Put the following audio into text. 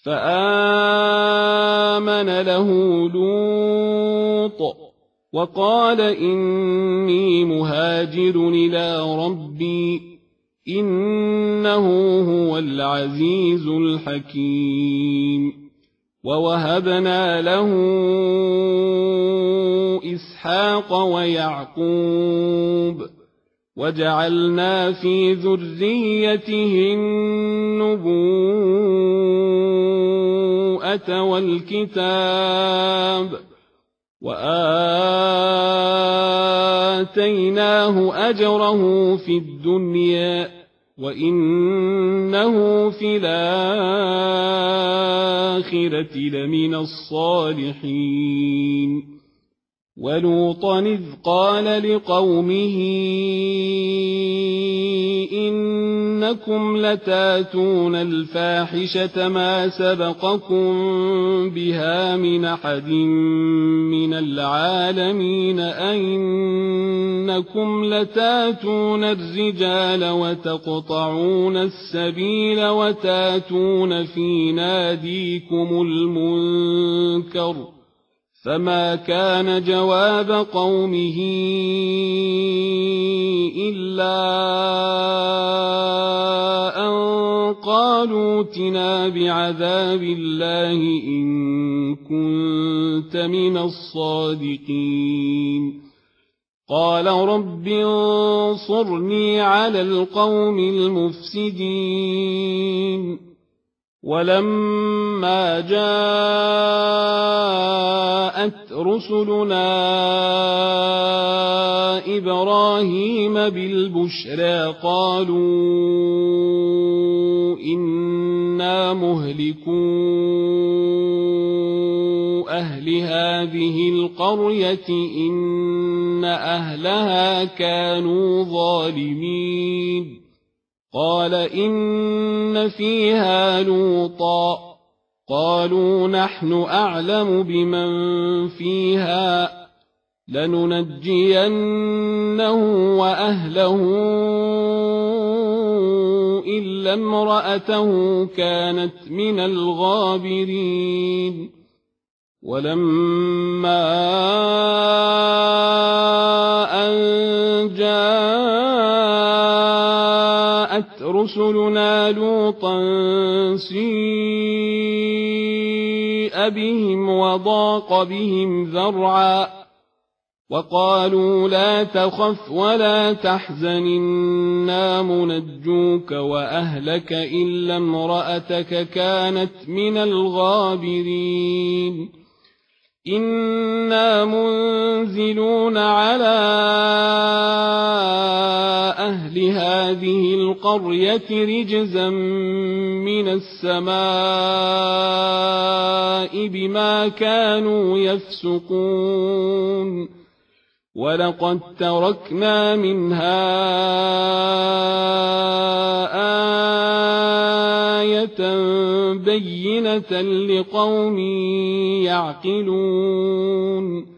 فآمن له لوط وقال إني مهاجر إلى ربي إنه هو العزيز الحكيم. ووهبنا له إسحاق ويعقوب وجعلنا في ذريته النبوءة والكتاب وآتيناه أجره في الدنيا وإنه في الآخرة لمن الصالحين. ولوطا إذ قال لقومه إنكم لتاتون الفاحشة ما سبقكم بها من أحد من العالمين أئنكم لتاتون الرجال وتقطعون السبيل وتاتون في ناديكم المنكر. فما كان جواب قومه إلا أن قالوا ائتنا بعذاب الله إن كنت من الصادقين. قال رب انصرني على القوم المفسدين. ولما جاءت رسلنا إبراهيم بالبشرى قالوا إنا مهلكو أهل هذه القرية إن أهلها كانوا ظالمين. قال إن فيها لوطا قالوا نحن أعلم بمن فيها لننجينه وأهله إلا امرأته كانت من الغابرين. ولما أن جاءت رسلنا لوطا سيء بهم وضاق بهم ذرعا وقالوا لا تخف ولا تحزن إنا منجوك وأهلك إلا امرأتك كانت من الغابرين. إنا منزلون على أهل هذه القرية رجزا من السماء بما كانوا يفسقون. ولقد تركنا منها آية بينة لقوم يعقلون.